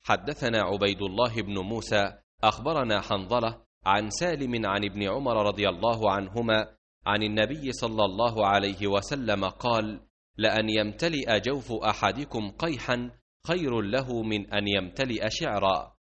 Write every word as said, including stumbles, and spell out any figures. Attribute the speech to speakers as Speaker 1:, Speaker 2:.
Speaker 1: حدثنا عبيد الله بن موسى أخبرنا حنظلة عن سالم عن ابن عمر رضي الله عنهما عن النبي صلى الله عليه وسلم قال: لأن يمتلئ جوف أحدكم قيحا خير له من أن يمتلئ شعرا.